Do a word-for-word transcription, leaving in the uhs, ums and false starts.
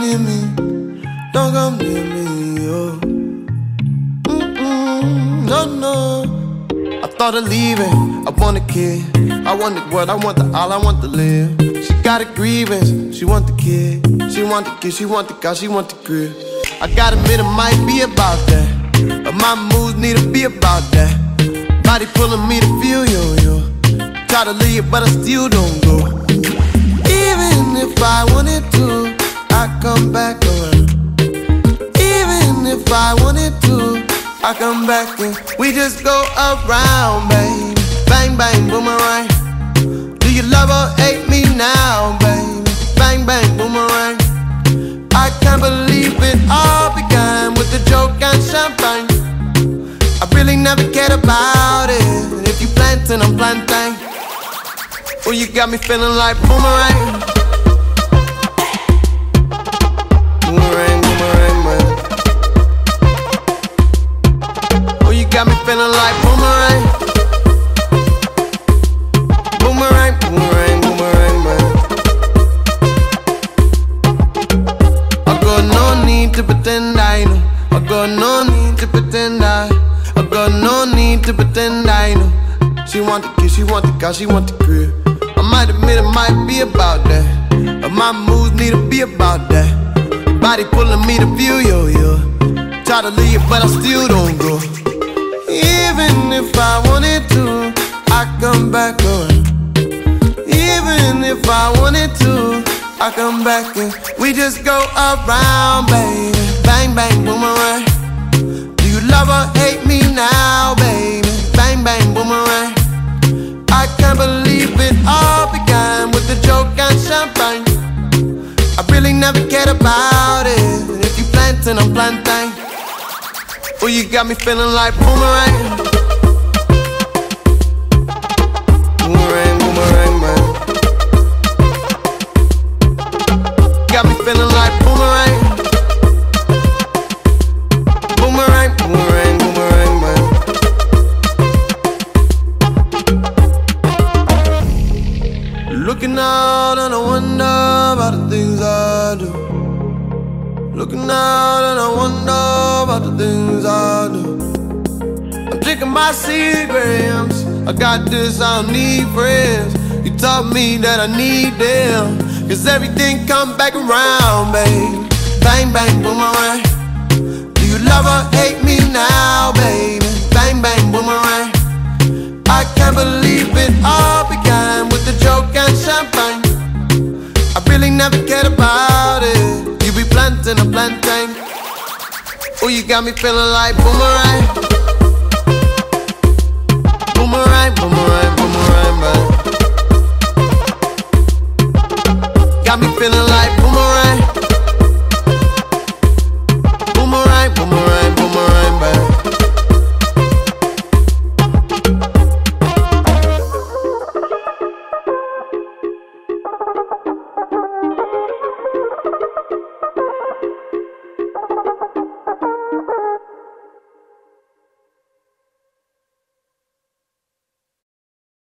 near me, don't come near me, oh. Mm-mm, no, no. I thought of leaving, I want a kid. I want the what, I want the all, I want to live. She got a grievance, she want the kid. She want the kid, she want the car, she want the crib. I gotta admit it might be about that, but my moves need to be about that. Body pulling me to feel yo, yo. Try to leave, but I still don't go. Even if I wanted to, I come back around. Even if I wanted to, I come back and we just go around, baby. Bang, bang, boomerang. Do you love or hate me now, baby? Bang, bang, boomerang. I can't believe it all began with a joke and champagne. I really never cared about it. If you planting, I'm planting. Oh, you got me feeling like boomerang. Boomerang, boomerang, man. Oh, you got me feeling like boomerang. Boomerang, boomerang, boomerang, man. I got no need to pretend I know. I got no need to pretend I. I got no need to pretend I know. She want the kiss, she want the car, she want the crib. I might admit it might be about that, but my moves need to be about that. Body pulling me to feel yo, yo. Try to leave, but I still don't go. Even if I wanted to, I come back around. Even if I wanted to, I come back and we just go around, baby. Bang, bang, boomerang. Do you love or hate me now, baby? Bang, bang, boomerang. I can't believe it all began with a joke and champagne. I really never cared about it. If you planting, I'm planting. Oh, you got me feeling like boomerang. Boomerang, boomerang, man. Got me feeling like boomerang. Boomerang, boomerang, boomerang, man. Looking out and I wonder about the things I do. Looking out and I wonder about the things I do. I'm drinking my secrets. I got this, I don't need friends. You taught me that I need them, cause everything come back around, babe. Bang, bang, boomerang. Do you love or hate me now, baby? Bang, bang, boomerang. I can't believe it all began with a joke and champagne. I really never cared about it. You be planting a plantain. Oh, you got me feeling like boomerang. Boomerang, boomerang, boomerang, man. Got me feeling like boomerang.